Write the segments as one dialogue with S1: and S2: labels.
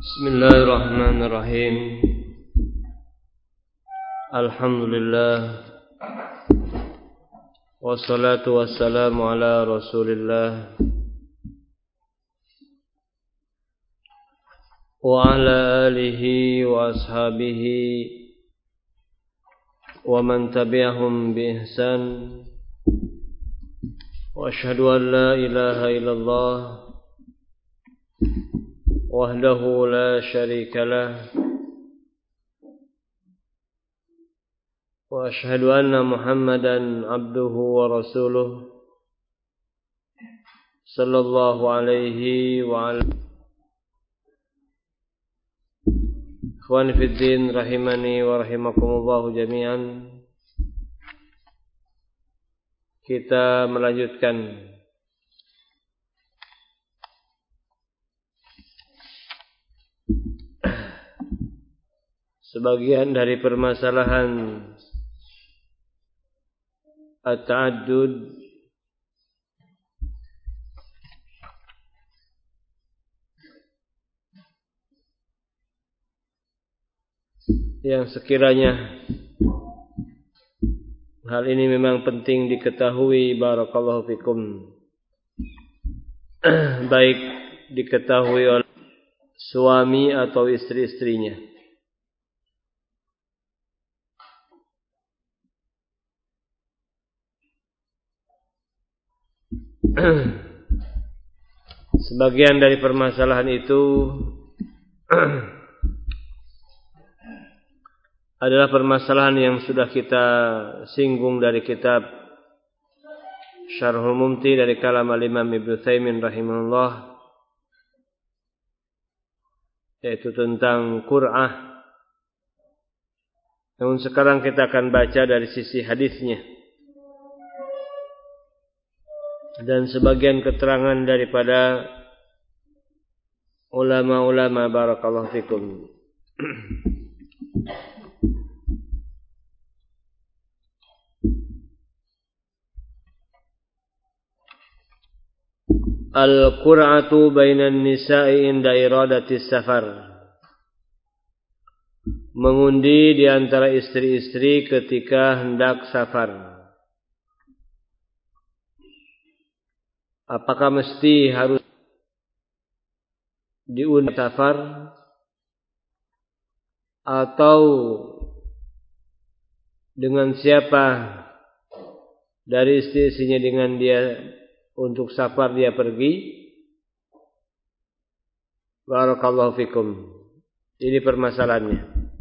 S1: Bismillahirrahmanirrahim. Alhamdulillah. Wassalatu wassalamu ala Rasulillah wa ala alihi wa ashabihi wa man tabi'ahum bi ihsan. Wa asyhadu an la ilaha illallah wahdahu la syarika lah wa asyhadu anna Muhammadan abduhu wa rasuluh sallallahu alaihi wa ala ikhwani fid din rahimani wa rahimakumullah jami'an. Kita melanjutkan sebagian dari permasalahan at-ta'addud yang sekiranya hal ini memang penting diketahui, barakallahu fikum, baik diketahui oleh suami atau istri-istrinya. Sebagian dari permasalahan itu adalah permasalahan yang sudah kita singgung dari kitab Syarhul Mumti dari kalam al-Imam Ibnu Utsaimin rahimahullah, yaitu tentang qur'ah. Namun sekarang kita akan baca dari sisi hadisnya dan sebagian keterangan daripada ulama-ulama, barakallahu fikum. Al-qur'atu bainan nisa'i inda iradatis safar. Mengundi di antara istri-istri ketika hendak safar. Apakah mesti harus diundi safar atau dengan siapa dari istri-istrinya dengan dia untuk safar dia pergi? Barakallahu fikum. Ini permasalahannya.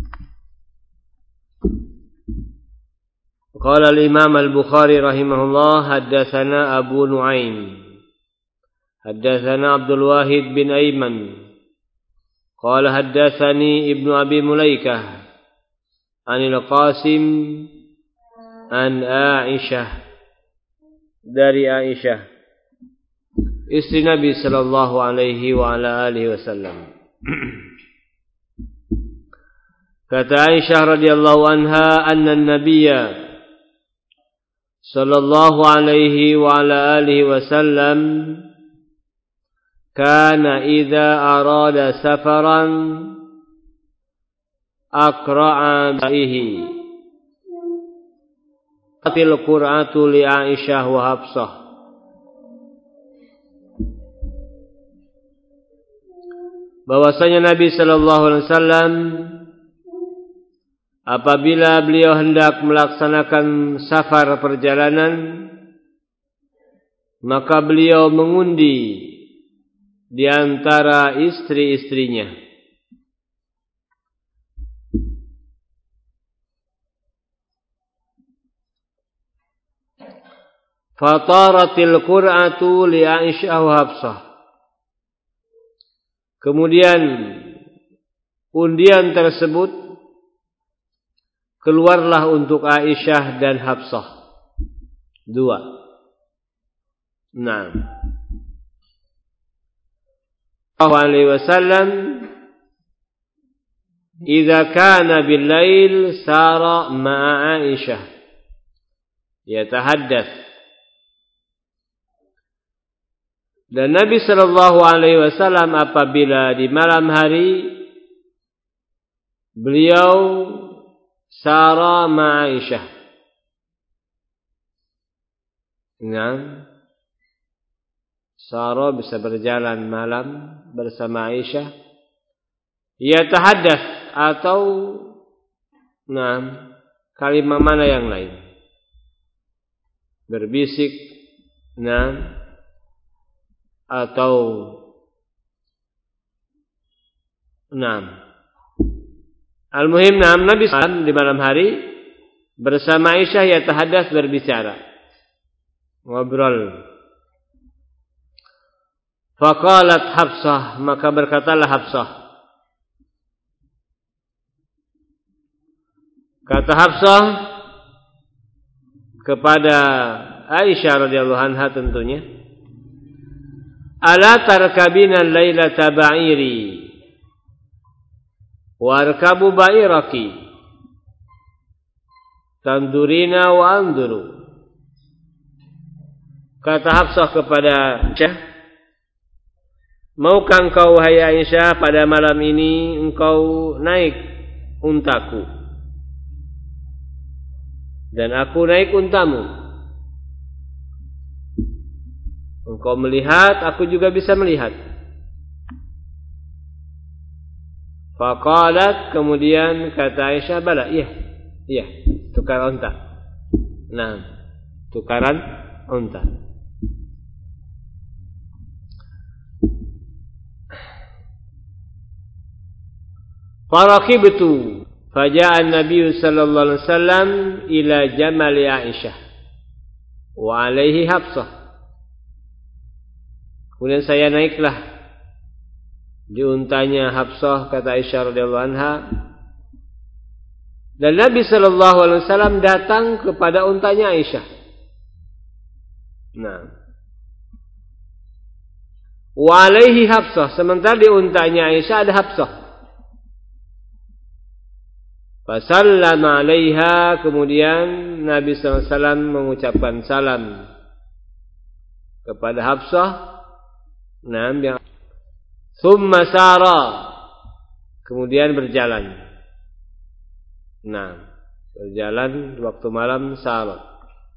S1: Qala al-Imam al-Bukhari rahimahullah, haddatsana Abu Nu'aim حدثنا عبد الواحد بن أيمن قال حدثني ابن أبي مليكة عن القاسم عن عائشة dari Aisyah istri Nabi sallallahu alaihi wa ala alihi wasallam. Kata Aisyah radhiyallahu anha, anna an-nabiyya sallallahu alaihi wa ala alihi wasallam kana idza arada safaran aqra'a bihi atil qur'atu li Aisyah wa Hafsah. Bahwasanya Nabi sallallahu alaihi wasallam apabila beliau hendak melaksanakan safar perjalanan, maka beliau mengundi di antara istri-istrinya. Fataratil qur'atu li Aisyah wa Hafsah. Kemudian undian tersebut keluarlah untuk Aisyah dan Hafsah. Dua. Nah, alaihi wasallam idza kana bil lail sara ma'a Aisyah yatahaddath. Dan Nabi sallallahu alaihi wasallam apabila di malam hari beliau sara ma'Aisyah. Sara bisa berjalan malam bersama Aisyah. Yatahaddath atau kalimat mana yang lain? Berbisik, atau Al-muhim Nabi SAW di malam hari bersama Aisyah yatahaddath berbicara, ngobrol. Faqalat Hafsah, maka berkatalah Hafsah. Kata Hafsah kepada Aisyah radhiyallahu anha tentunya, ala tarkabina lailata ba'iri warkabu ba'iraki tandurina wa anduru. Kata Hafsah kepada Aisyah, maukah engkau wahai Aisyah pada malam ini engkau naik untaku dan aku naik untamu. Engkau melihat, aku juga bisa melihat. Faqalat, kemudian kata Aisyah, bala, iya, tukar unta. Tukaran unta. Farakibtu, faja'a an-nabiy sallallahu alaihi wasallam ila jamal Aisyah wa alaihi Hafsah. Kemudian saya naiklah di untanya Hafsah, kata Aisyah radhiyallahu anha. Dan Nabi sallallahu alaihi wasallam datang kepada untanya Aisyah. Wa alaihi Hafsah, sementara di untanya Aisyah ada Hafsah. Fasallama alaiha, kemudian Nabi sallallahu alaihi wasallam mengucapkan salam kepada Hafsah. Thumma sara, kemudian berjalan. Berjalan waktu malam sara.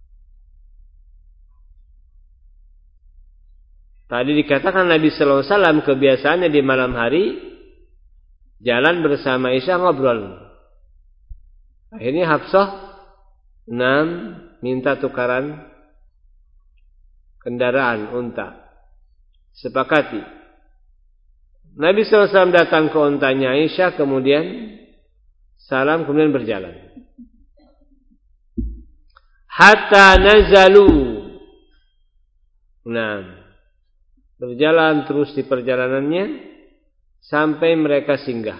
S1: Tadi dikatakan Nabi sallallahu alaihi wasallam kebiasaannya di malam hari jalan bersama Aisyah, ngobrol. Akhirnya Hafsah minta tukaran kendaraan unta. Sepakati. Nabi SAW datang ke untanya Aisyah, kemudian salam, kemudian berjalan. Hatta nazalu. Berjalan terus di perjalanannya sampai mereka singgah.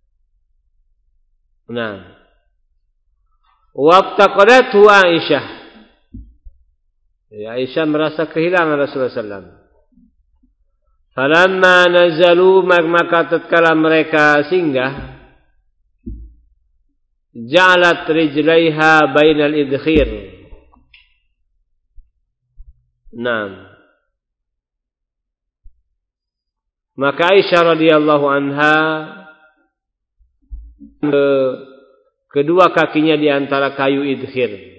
S1: Wabtaqadathu Aisyah. Aisyah merasa kehilangan Rasulullah SAW. Falamma nazalu, maka tatkala mereka singgah, ja'alat rijlaiha bainal idkhir. Maka Aisyah radhiyallahu anha kedua kakinya di antara kayu idkhir.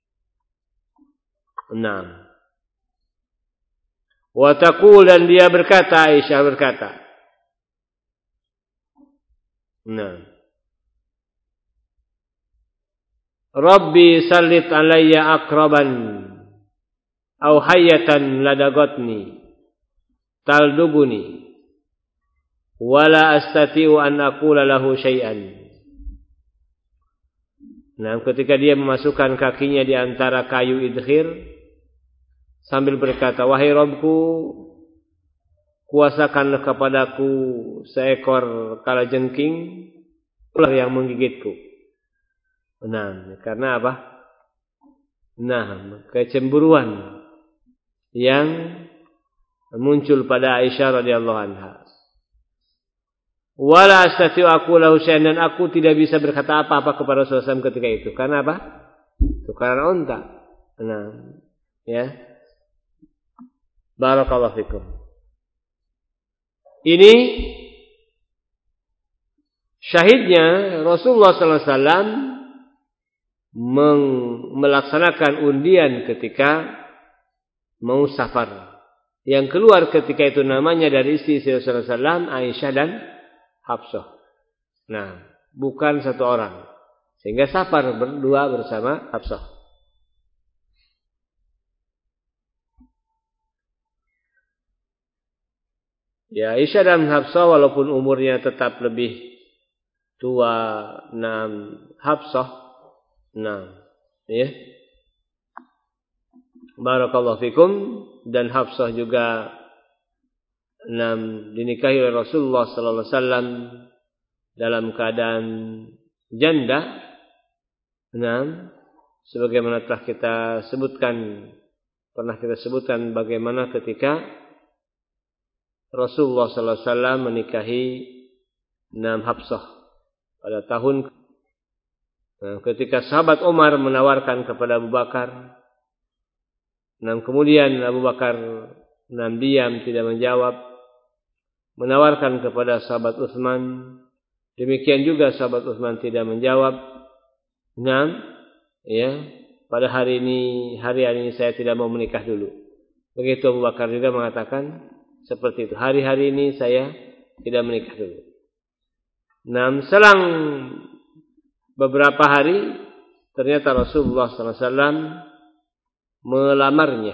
S1: Wa taqul, dan dia berkata, Aisyah berkata, Rabbi sallit alayya akraban aw hayyatan ladagatni talduguni wala astati'u an aqula lahu syai'an. Ketika dia memasukkan kakinya di antara kayu idkhir sambil berkata, wahai Rabbku, kuasakanlah kepadaku seekor kalajengking ular yang menggigitku. Karena apa? Kecemburuan yang muncul pada Aisyah radhiyallahu anha. Wala astati'u aqula syai'an, dan aku tidak bisa berkata apa-apa kepada Rasulullah SAW ketika itu. Karena apa? Tukaran unta. Ya. Barakallahu fikum. Ini syahidnya Rasulullah SAW melaksanakan undian ketika mau safar. Yang keluar ketika itu namanya dari istri Rasulullah SAW, Aisyah dan Hafsah. Nah, bukan satu orang. Sehingga safar berdua bersama Hafsah. Ya, Aisyah dan Hafsah walaupun umurnya tetap lebih tua Hafsah. Ya. Barakallahu fikum. Dan Hafsah juga dinikahi oleh Rasulullah sallallahu alaihi wasallam dalam keadaan janda. Sebagaimana telah kita sebutkan, pernah kita sebutkan bagaimana ketika Rasulullah sallallahu alaihi wasallam menikahi Hafsah pada tahun ketika sahabat Umar menawarkan kepada Abu Bakar. Kemudian Abu Bakar diam tidak menjawab. Menawarkan kepada sahabat Utsman. Demikian juga sahabat Utsman tidak menjawab. Pada hari ini saya tidak mau menikah dulu. Begitu Abu Bakar juga mengatakan seperti itu. Hari-hari ini saya tidak menikah dulu. Selang beberapa hari ternyata Rasulullah SAW melamarnya.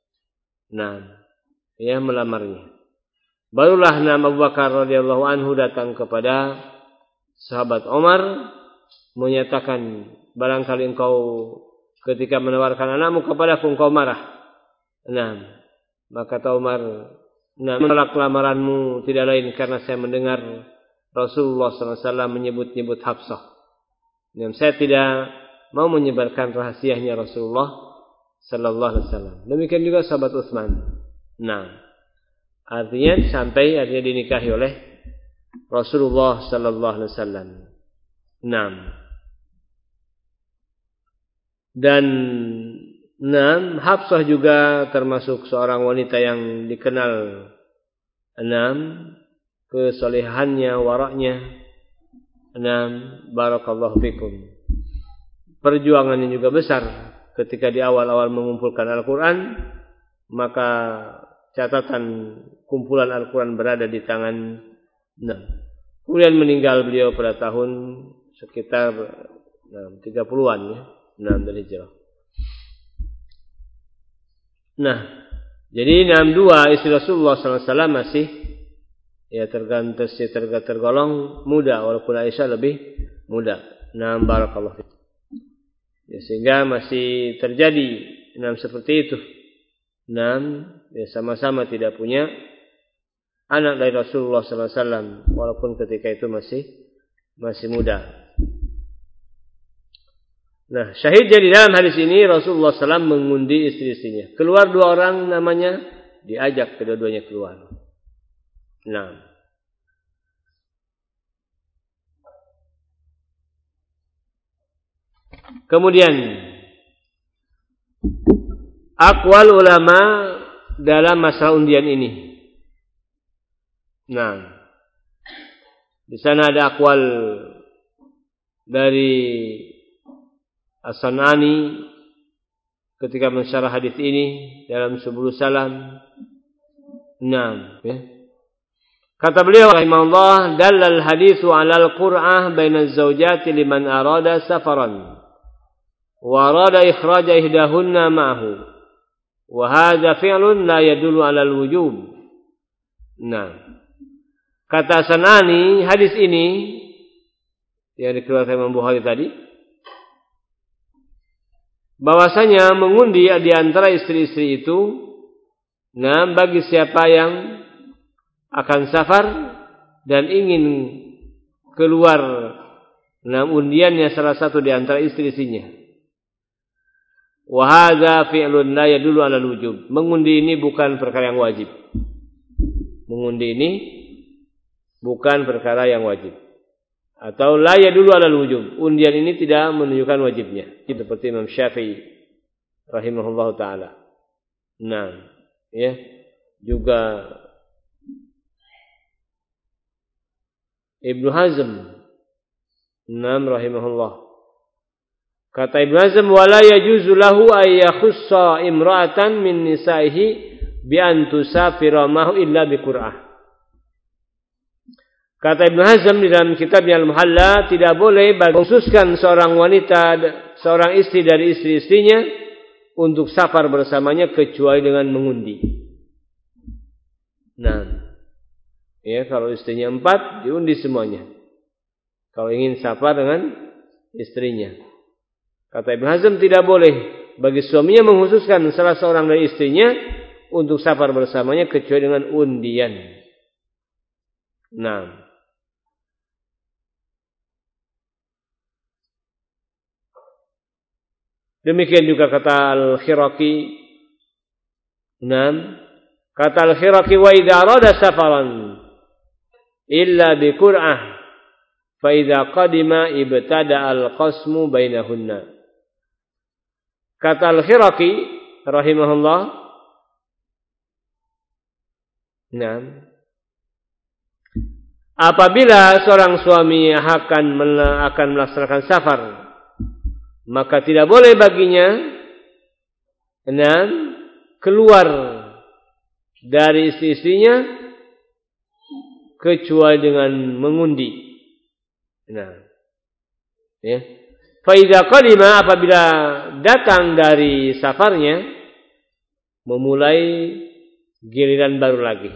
S1: Melamarnya. Barulah Abu Bakar radhiyallahu anhu datang kepada sahabat Umar menyatakan, barangkali engkau ketika menawarkan anakmu kepadaku engkau marah. Maka kata Umar, menolak lamaranmu tidak lain karena saya mendengar Rasulullah SAW menyebut-nyebut Hafsah. Saya tidak mau menyebarkan rahasianya Rasulullah sallallahu alaihi wasallam. Demikian juga sahabat Utsman. Artinya dinikahi oleh Rasulullah sallallahu alaihi wasallam. Dan Hafsah juga termasuk seorang wanita yang dikenal kesolehannya, waraknya. Barakallahu fikum. Perjuangannya juga besar. Ketika di awal-awal mengumpulkan Al-Quran, maka catatan kumpulan Al-Quran berada di tangan. Kemudian meninggal beliau pada tahun sekitar 30-an dari Hijrah. Jadi 62 istri Rasulullah SAW masih tergolong muda, walaupun Aisyah lebih muda. Barakallahu fikum. Sehingga masih terjadi seperti itu. Sama-sama tidak punya anak dari Rasulullah SAW, walaupun ketika itu masih muda. Syahidnya di dalam hadis ini Rasulullah SAW mengundi istri-istrinya. Keluar 2 orang namanya, diajak kedua-duanya keluar. Kemudian aqwal ulama dalam masalah undian ini. Di sana ada aqwal dari As-San'ani ketika mensyarah hadis ini dalam Subulus Salam. Kata beliau rahimahullah, dallal haditsu 'alal qur'ah bainaz zawjati liman arada safaran wa arada ikhraja ihdahunna ma'ahu wa hadza fi'lun la yadullu 'alal wujub. Kata Sanani, hadis ini yang dikeluarkan Imam Bukhari tadi, bahwasanya mengundi di antara istri-istri itu bagi siapa yang akan safar dan ingin keluar undiannya salah satu di antara istri-istrinya. Wa hadza fi'lun la yadullu 'alal wujub. Mengundi ini bukan perkara yang wajib. Mengundi ini bukan perkara yang wajib. Atau la yadullu 'alal wujub. Undian ini tidak menunjukkan wajibnya. Itu seperti Imam Syafi'i rahimahullahu taala. Juga Ibnu Hazm. Rahimahullah. Kata Ibnu Hazm, wala yajuzu lahu ay yakhussa imra'atan min nisaihi bi an tusafira mahu illa bi Qur'ah. Kata Ibnu Hazm di dalam kitabnya Al-Muhalla, tidak boleh mengkhususkan seorang wanita, seorang istri dari istri-istrinya untuk safar bersamanya kecuali dengan mengundi. Ya, kalau istrinya 4 diundi semuanya. Kalau ingin safar dengan istrinya. Kata Ibnu Hazm, tidak boleh bagi suaminya mengkhususkan salah seorang dari istrinya untuk safar bersamanya kecuali dengan undian. Demikian juga kata Al-Khiraqi. Kata Al-Khiraqi, wa idza arada safaran illa bi Qur'ah fa idza qadima ibtada al-qasmu bainahunna. Kata Al-Khiraqi rahimahullah, apabila seorang suami akan melaksanakan safar, maka tidak boleh baginya keluar dari istri-istrinya kecuali dengan mengundi. Faiza qadima, apabila datang dari safarnya, memulai giliran baru lagi.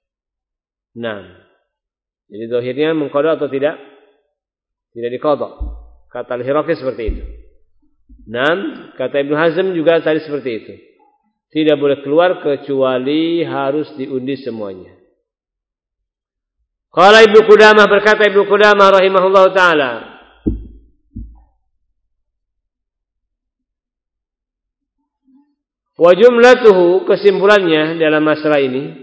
S1: Jadi zahirnya mengqada atau tidak? Tidak diqada. Kata Al-Khiraqi seperti itu. Kata Ibnu Hazm juga tadi seperti itu. Tidak boleh keluar kecuali harus diundi semuanya. Qala Ibnu Qudamah, berkata Ibnu Qudamah rahimahullahu taala, wa jumlatuhu, kesimpulannya dalam masalah ini,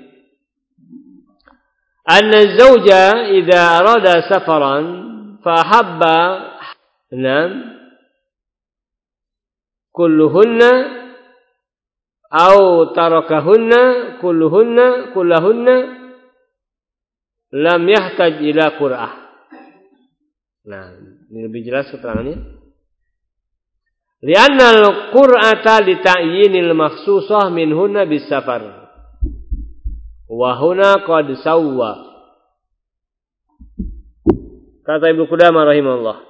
S1: anna zawja idza arada safaran fa habba kulluhunna aw tarakahunna kullahunna lam yahtaj ila Qur'ah. Ini lebih jelas keterangannya. Lianna al-Qur'ata li ta'yinil makhsusah minhunna bis-safar. Wa huna qad sawwa. Kata Ibnu Qudamah rahimahullah,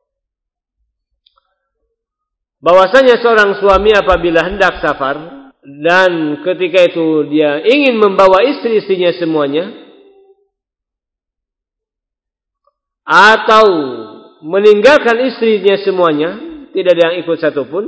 S1: bahwasanya seorang suami apabila hendak safar dan ketika itu dia ingin membawa istri-istrinya semuanya atau meninggalkan istrinya semuanya, tidak ada yang ikut satupun,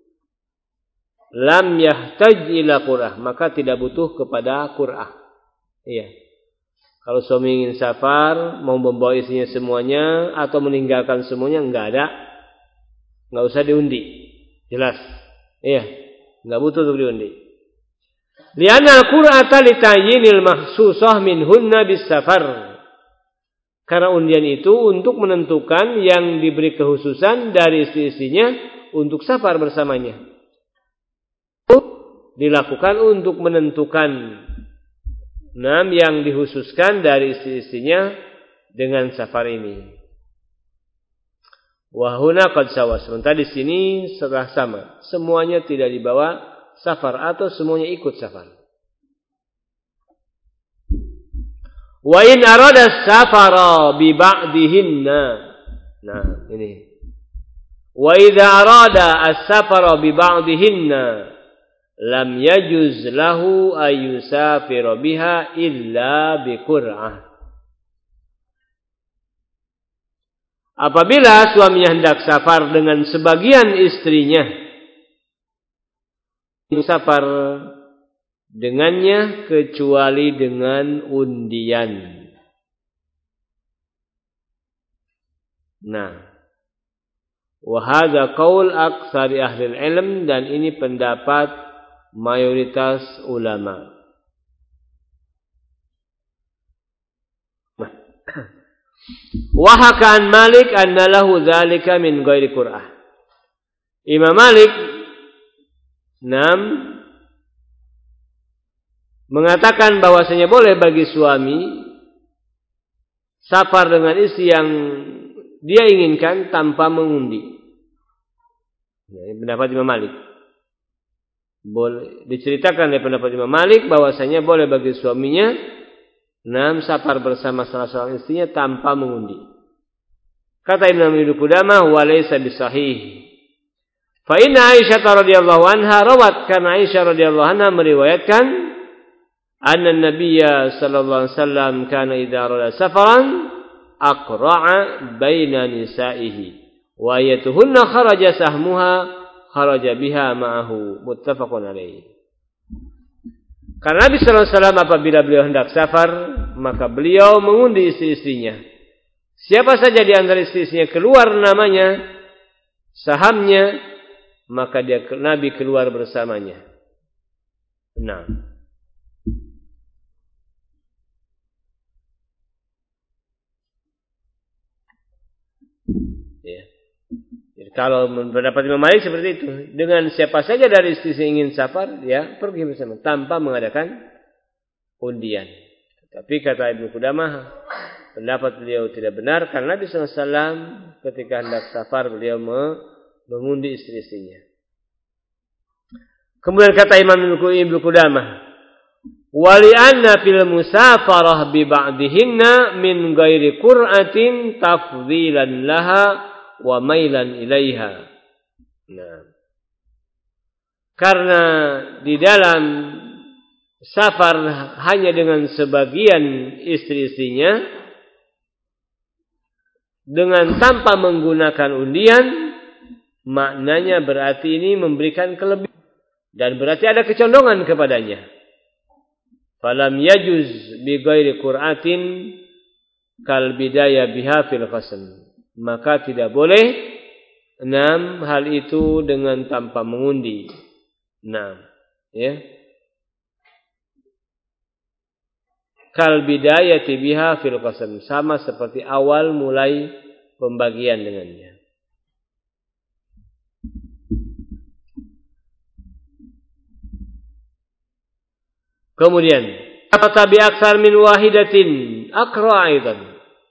S1: lam yahtaj ila Qur'ah, maka tidak butuh kepada Qur'ah. Iya. Kalau suami ingin safar, mau membawa istrinya semuanya atau meninggalkan semuanya, enggak usah diundi. Jelas. Iya. Enggak butuh untuk diundi. Li'anna al-Qur'ata li ta'yinil mahsusah minhunna bis-safar. Karena undian itu untuk menentukan yang diberi kekhususan dari istri-istrinya untuk safar bersamanya. Dilakukan untuk menentukan yang dikhususkan dari istri-istrinya dengan safar ini. Wa huna qad sawa. Sementara di sini setelah sama. Semuanya tidak dibawa safar atau semuanya ikut safar. Wa in arada safara bi ba'dihinna. Ini. Wa idza arada as-safara bi ba'dihinna lam yajuz lahu ayyusafira biha illa bi Qur'ah. Apabila suaminya hendak safar dengan sebagian istrinya, safar dengannya kecuali dengan undian. Wa hadza qaul aktsari ahli ilm, dan ini pendapat mayoritas ulama. Wa hakan Malik anna lahu dzalika min ghairi Qur'ah. Imam Malik mengatakan bahwasanya boleh bagi suami safar dengan istri yang dia inginkan tanpa mengundi. Ini pendapat Imam Malik. Boleh diceritakan dari pendapat Imam Malik bahwasanya boleh bagi suaminya safar bersama salah seorang istrinya tanpa mengundi. Kata Imam Ibnu Qudamah, wa laysa bisahih. Fa inna Aisyah radhiyallahu anha rawat, karena Aisyah radhiyallahu anha meriwayatkan anna Nabiyya sallallahu alaihi wasallam kana idza arada safaran aqra'a baina nisaihi wa ayatuhunna kharaja sahmuha kharaja biha ma'ahu, muttafaqun alaihi. Karena Nabi sallallahu alaihi wasallam apabila beliau hendak safar, maka beliau mengundi istri-istrinya. Siapa saja di antara istri-istrinya keluar namanya, sahamnya, maka Nabi keluar bersamanya. Nah, ya. Jadi kalau mendapat Imam Malik seperti itu, dengan siapa saja dari istri ingin safar, ya pergi bersama tanpa mengadakan undian. Tapi kata Ibnu Qudamah, pendapat beliau tidak benar karena Nabi SAW ketika hendak safar beliau mengundi istri-istrinya. Kemudian kata Imam Ibnu Qudamah, wali anna fil musafarah bi ba'dihinna min ghairi qur'atin tafdhilan laha wa mailan ilaiha. Nah, karena di dalam safar hanya dengan sebagian istri-istrinya dengan tanpa menggunakan undian, maknanya berarti ini memberikan kelebihan dan berarti ada kecondongan kepadanya. Falam yajuz bi ghairi qur'atin kal bidayah biha fil qasam. Maka tidak boleh hal itu dengan tanpa mengundi. Ya. Kal bidayati biha fil qasam, sama seperti awal mulai pembagian dengannya. Kemudian, apa bi aksar min wahidatin aqra aidan.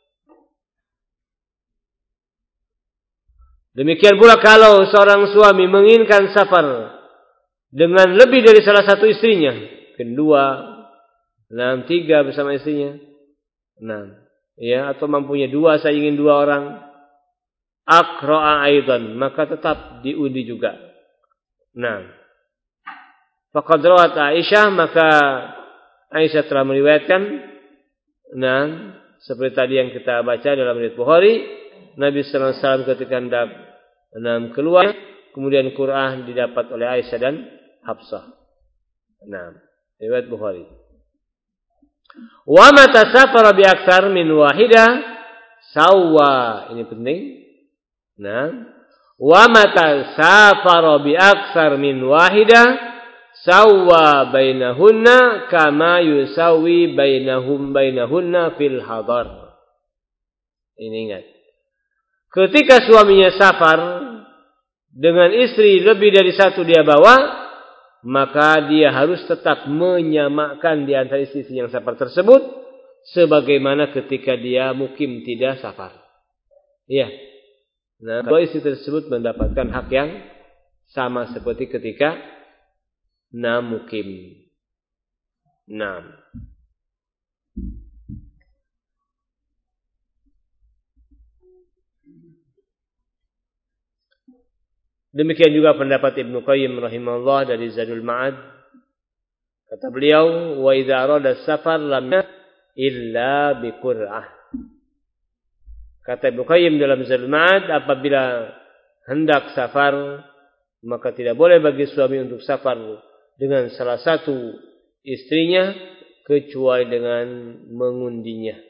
S1: Demikian pula kalau seorang suami menginginkan safar dengan lebih dari salah satu istrinya, kedua, 3 bersama istrinya, ya, atau mampunya 2, saya ingin 2 orang, aqra'a aidan, maka tetap diundi juga. Faqad rawat Aisyah, maka Aisyah telah meriwayatkan, seperti tadi yang kita baca dalam riwayat Bukhari, Nabi sallallahu alaihi wasallam ketika hendak keluar, kemudian Quran didapat oleh Aisyah dan Hafsah. Riwayat Bukhari. Wa mata safara bi aktsar min wahidah sawwa, ini penting. Wa mata safara bi aktsar min wahidah sawwa bainahunna kama yusawi bainahunna fil hadar. Ini ingat. Ketika suaminya safar dengan istri lebih dari 1 dia bawa, maka dia harus tetap menyamakan di antara istri yang safar tersebut sebagaimana ketika dia mukim tidak safar. Iya. Kedua istri tersebut mendapatkan hak yang sama seperti ketika mukim. Demikian juga pendapat Ibnu Qayyim rahimahullah dari Zadul Ma'ad. Kata beliau, wa idza arada safar lam illa bi qur'ah. Kata Ibnu Qayyim dalam Zadul Ma'ad, apabila hendak safar, maka tidak boleh bagi suami untuk safar dengan salah satu istrinya kecuali dengan mengundinya.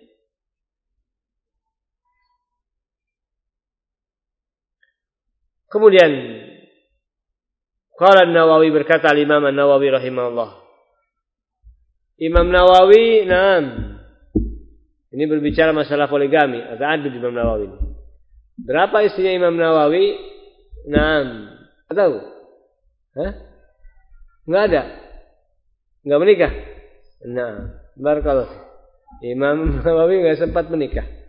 S1: Kemudian qala An-Nawawi, berkata Imam An-Nawawi rahimahullah. Imam Nawawi, ini berbicara masalah poligami, agak adil Imam Nawawi. Berapa istrinya Imam Nawawi? Tahu? Enggak ada. Enggak menikah. Barakallah. Imam Nawawi enggak sempat menikah.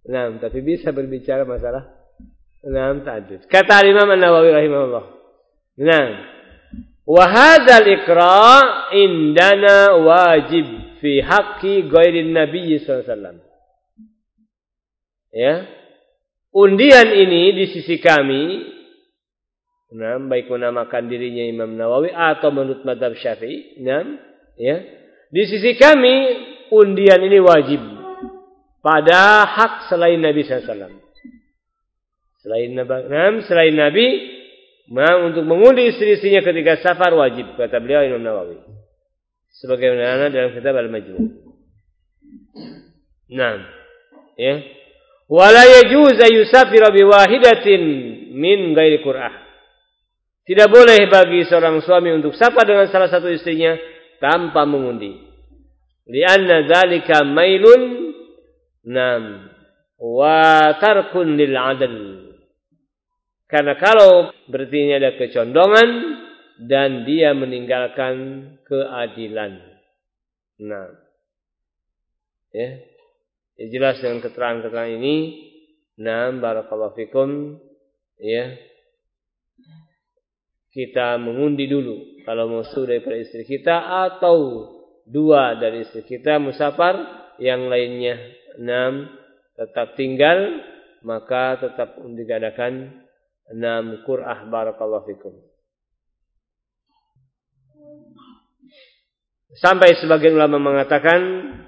S1: Nah, tapi bisa berbicara masalah ta'addud. Kata Imam An-Nawawi rahimahullah. Nah, wa hadzal iqra' indana wajib fi haqqi ghairin nabiy sallallahu alaihi wasallam. Ya. Undian ini di sisi kami, nah, baik menamakan dirinya Imam Nawawi atau menurut mazhab Syafi'i, nah, ya. Di sisi kami undian ini wajib pada hak selain Nabi sallallahu alaihi wasallam. Selain Nabi, untuk mengundi istri-istrinya ketika safar wajib, kata beliau Imam Nawawi. Sebagaimana dalam kitab Al-Majmu'. Nah, ya. Wala yajuz yusafir bi wahidatin min ghairi qur'ah. Tidak boleh bagi seorang suami untuk safar dengan salah satu istrinya tanpa mengundi. Lianna dzalika mailun wa tarkun lil 'adl. Karena kalau berarti ini ada kecondongan dan dia meninggalkan keadilan. Nah, ya, jelas dengan keterangan-keterangan ini. Nah, barakallahu fikum, ya, kita mengundi dulu kalau musuh daripada istri kita atau dua dari istri kita musafar, yang lainnya tetap tinggal, maka tetap diadakan qur'ah. Barakallahu fikum. Sampai sebagian ulama mengatakan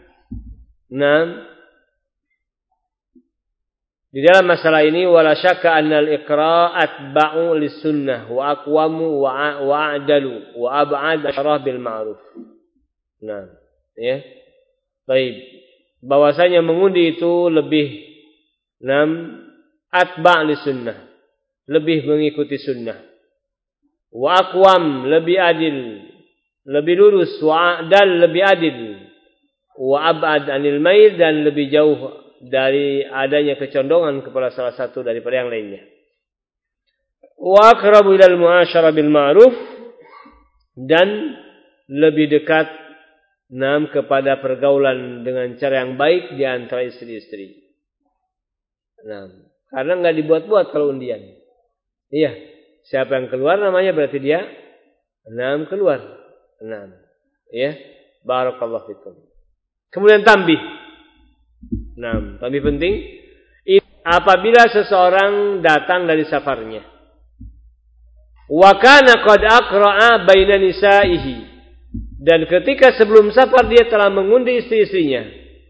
S1: di dalam masalah ini wala syakka annal iqra' atba'u lis-sunnah wa aqwamu wa a'dalu wa ab'ad syarah bil ma'ruf. Nah, ya. Baik. Bahwasanya mengundi itu lebih atba' lis-sunnah, lebih mengikuti sunnah. Wa aqwam, lebih adil, lebih lurus, wa a'dal, lebih adil. Wa ab'ad anil mail, dan lebih jauh dari adanya kecondongan kepada salah satu daripada yang lainnya. Wa aqrabu ilal mu'asyarah bil ma'ruf, dan lebih dekat kepada pergaulan dengan cara yang baik di antara istri-istri. Karena enggak dibuat-buat kalau undian. Iya, siapa yang keluar namanya berarti dia keluar. Ya, barakallahu fikum. Kemudian tambih penting, apabila seseorang datang dari safarnya, wa kana qad aqra'a baina nisa'ihi, dan ketika sebelum safar dia telah mengundi istri-istrinya,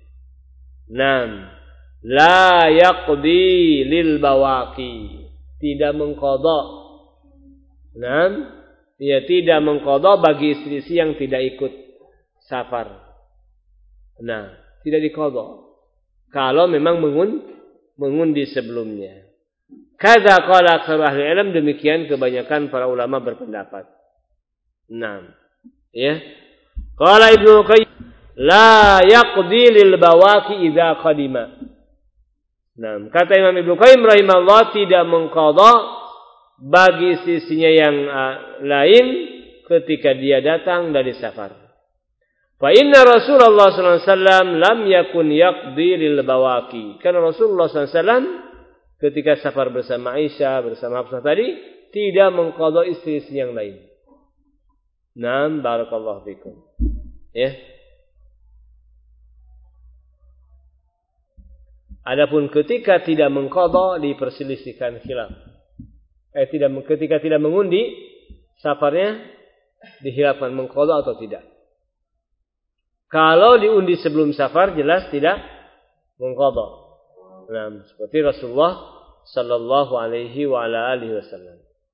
S1: la yaqdi lil bawaqi, tidak mengqadha, dia tidak mengqadha bagi istri-istri yang tidak ikut safar. Tidak diqadha kalau memang mengundi sebelumnya. Kadza qala aktsar ahli ilm, demikian kebanyakan para ulama berpendapat. Ya. Qala Ibnu Qayyim, la yaqdi lil bawaqi idza qadima. Kata Imam Ibnu Qayyim rahimahullah, tidak mengqadha bagi istri-istrinya yang lain ketika dia datang dari safar. Fa inna Rasulullah sallallahu alaihi wasallam lam yakun yaqdi lil bawaqi. Karena Rasulullah sallallahu alaihi wasallam ketika safar bersama Aisyah, bersama Hafsah tadi, tidak mengqadha istri-istri yang lain. Barakallahu fikum. Ya. Adapun ketika tidak mengqadha diperselisihkan khilaf. Ketika tidak mengundi safarnya dihilafkan mengqadha atau tidak. Kalau diundi sebelum safar jelas tidak mengqadha. Seperti Rasulullah sallallahu alaihi wa ala alihi wasallam.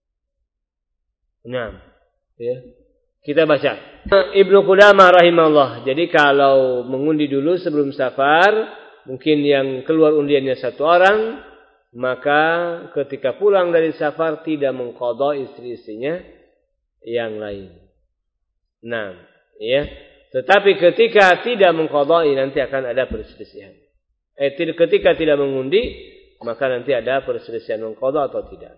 S1: Ya. Kita baca Ibnu Qudamah rahimahullah. Jadi kalau mengundi dulu sebelum safar, mungkin yang keluar undiannya satu orang, maka ketika pulang dari safar tidak mengqadha istri-istrinya yang lain. Ya. Tetapi ketika tidak mengqadai nanti akan ada perselisihan. Ketika tidak mengundi maka nanti ada perselisihan mengqadha atau tidak.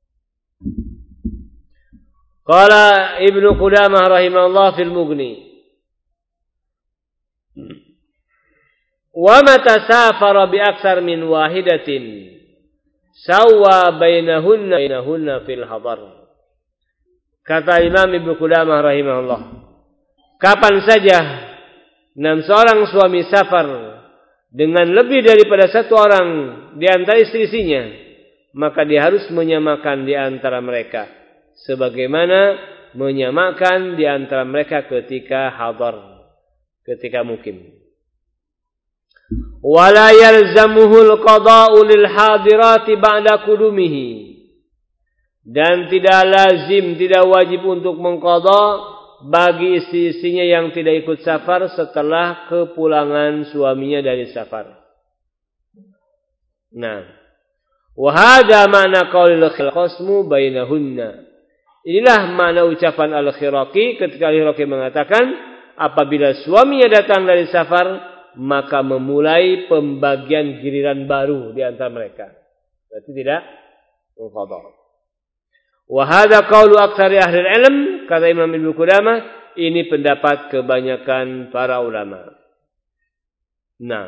S1: Qala Ibnu Qudamah rahimahullah fil Mughni. Wa mata safara bi aktsar min wahidatin sawwa bainahunna fil hadar. Kata Imam Ibnu Qudamah rahimahullah, kapan saja seorang suami safar dengan lebih daripada satu orang di antara istri-istrinya, maka dia harus menyamakan di antara mereka sebagaimana menyamakan di antara mereka ketika hadar, ketika mukim. Wala yalzamuhul qada'u lil hadirati ba'da qudumihi. Dan tidak lazim, tidak wajib untuk mengqadha bagi istri-istrinya yang tidak ikut safar setelah kepulangan suaminya dari safar. Nah, wa hadza ma'na qaulil khasmu bainahunna. Inilah makna ucapan Al-Khiraqi ketika Al-Khiraqi mengatakan apabila suaminya datang dari safar maka memulai pembagian giliran baru di antara mereka. Berarti tidak mengqadha. Wa hadza qaulu aktsari ahli ilm, kata Imam Ibnu Qudamah, ini pendapat kebanyakan para ulama. Nah.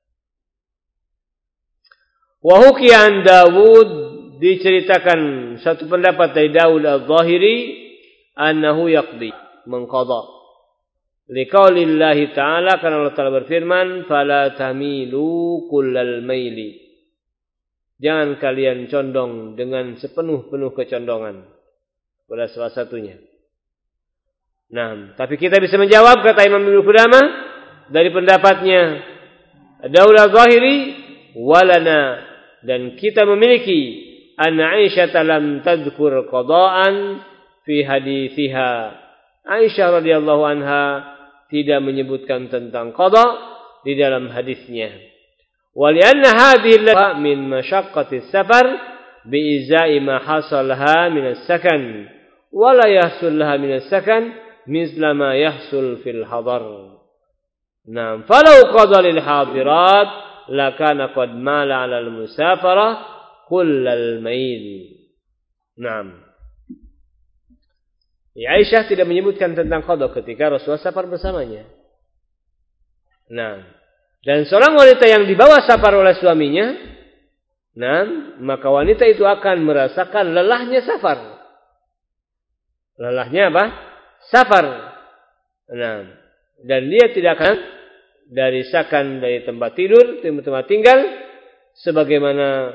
S1: Wa hukiya an Dawud, diceritakan satu pendapat dari Dawud al-Zahiri annahu yaqdi, mengqadha. Liqaulillahi ta'ala, karena Allah Ta'ala berfirman, fala tamilu kullal maili. Jangan kalian condong dengan sepenuh-penuh kecondongan pada salah satunya. Nah, tapi kita bisa menjawab, kata Imam Ibnu Qudamah, dari pendapatnya Dawud al-Zahiri, walana, dan kita memiliki anna Aisyah lam tadhkur qada'an fi hadithiha. Aisyah radhiyallahu anha tidak menyebutkan tentang qada di dalam hadisnya. Walianna hadhihi min masyaqqati safar biizai ma hasalaha min as-sakan wa la yahsul laha min as-sakan misla ma yahsul fil hadar. Naam, falau qada lil hadirat lakana qad mala 'ala al-musafara kullal mail. Naam. Aisyah tidak menyebutkan tentang qada ketika Rasulullah safar bersamanya. Nah, dan seorang wanita yang dibawa safar oleh suaminya, maka wanita itu akan merasakan lelahnya safar. Lelahnya apa? Safar. Nah, dan dia tidak akan dari sakan, dari tempat tidur, tempat tinggal, sebagaimana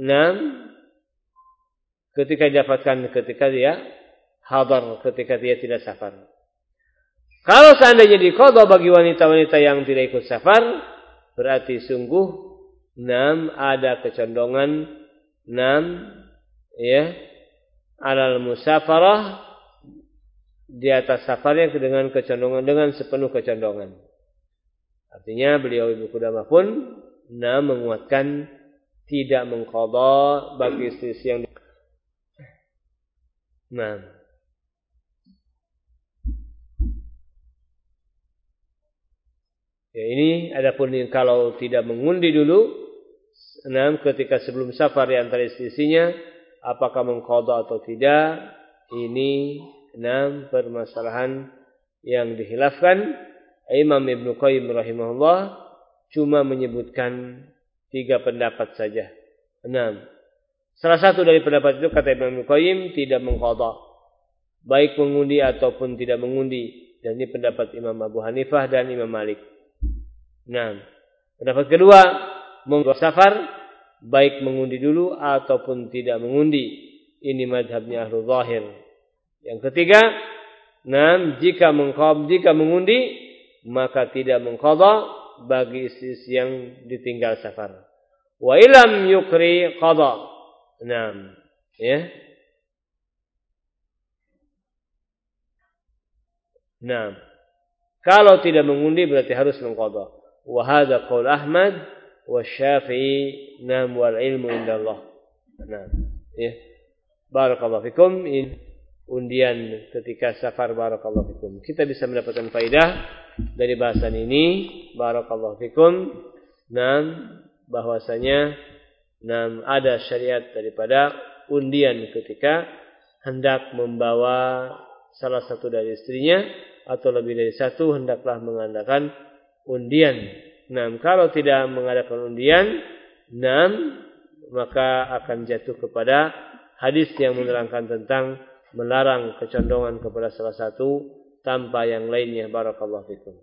S1: ketika didapatkan ketika dia hadar, ketika dia tidak safar. Kalau seandainya diqadha bagi wanita-wanita yang tidak ikut safar, berarti sungguh ada kecondongan alal musafarah, di atas safarnya dengan kecondongan, dengan sepenuh kecondongan. Artinya beliau Ibnu Qudamah pun menguatkan tidak mengqadha bagi istri yang ya, ini adapun kalau tidak mengundi dulu, ketika sebelum safar di antara istri-istrinya, apakah mengqadha atau tidak, ini permasalahan yang dihilafkan. Imam Ibnu Qayyim rahimahullah cuma menyebutkan 3 pendapat saja. Salah satu dari pendapat itu, kata Imam Ibnu Qayyim, tidak mengqadha, baik mengundi ataupun tidak mengundi. Dan ini pendapat Imam Abu Hanifah dan Imam Malik. Pendapat kedua, mengqadha safar, baik mengundi dulu ataupun tidak mengundi. Ini mazhabnya Ahlul Zahir. Yang ketiga, jika mengundi, maka tidak mengqadha bagi istri yang ditinggal safar. Wa ilam yukri qadha. Kalau tidak mengundi berarti harus mengqadha. Wa hadza qaul Ahmad wa Syafi'i wal ilmu indallah. Barakallahu fikum. Undian ketika safar, barakallahu fikum. Kita bisa mendapatkan faidah dari bahasan ini, barakallahu fikum, bahwasanya ada syariat daripada undian ketika hendak membawa salah satu dari istrinya atau lebih dari satu, hendaklah mengadakan undian Kalau tidak mengadakan undian, maka akan jatuh kepada hadis yang menerangkan tentang melarang kecondongan kepada salah satu tanpa yang lainnya. Barakallahu fikum.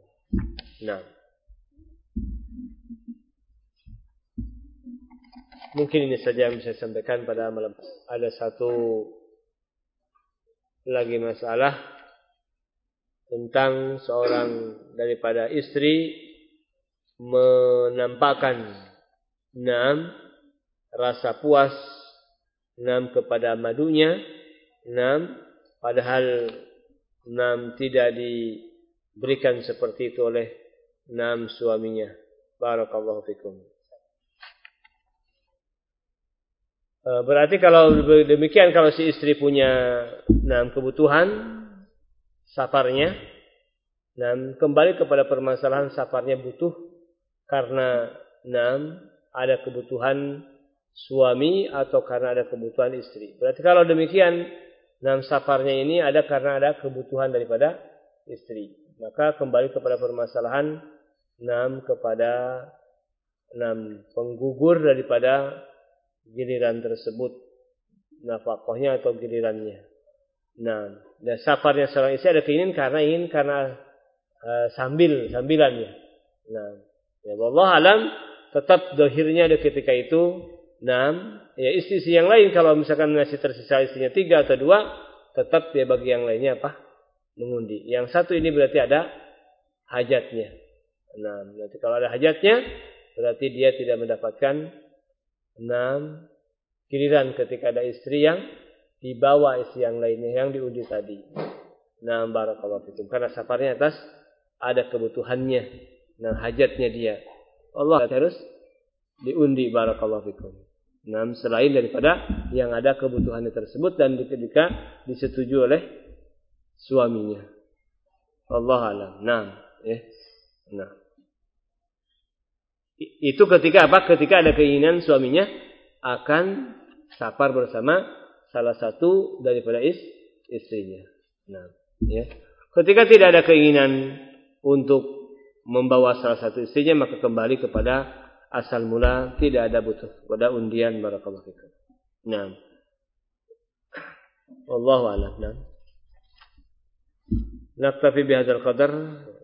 S1: Mungkin ini saja yang bisa saya sampaikan pada malam. Ada satu lagi masalah tentang seorang daripada istri menampakkan rasa puas kepada madunya, padahal tidak diberikan seperti itu oleh suaminya. Barakallahu fikum. Berarti kalau demikian, kalau si istri punya kebutuhan safarnya, kembali kepada permasalahan safarnya butuh karena ada kebutuhan suami atau karena ada kebutuhan istri. Berarti kalau demikian safarnya ini ada karena ada kebutuhan daripada istri. Maka kembali kepada permasalahan kepada penggugur daripada giliran tersebut, nafkahnya atau gilirannya. Dan safarnya seorang istri ada keinginan karena sambilannya. Ya wallah alam, tetap dohirnya ada ketika itu. Ya istri yang lain kalau misalkan masih tersisa istrinya 3 atau 2, tetap dia bagi yang lainnya mengundi. Yang satu ini berarti ada hajatnya. Nanti kalau ada hajatnya, berarti dia tidak mendapatkan giliran ketika ada istri yang di bawah istri yang lainnya yang diundi tadi. Barakallahu fikum. Karena safarnya atas ada kebutuhannya, hajatnya dia. Allah harus diundi. Barakallahu fikum. Selain daripada yang ada kebutuhannya tersebut dan ketika disetujui oleh suaminya. Allah alam. Itu ketika Ketika ada keinginan suaminya akan safar bersama salah satu daripada istrinya. Ketika tidak ada keinginan untuk membawa salah satu istrinya, maka kembali kepada asal mula, tidak ada butuh pada undian. Barakallahu fikum. Wallahu a'lam. Naktafi bihadzal qadar.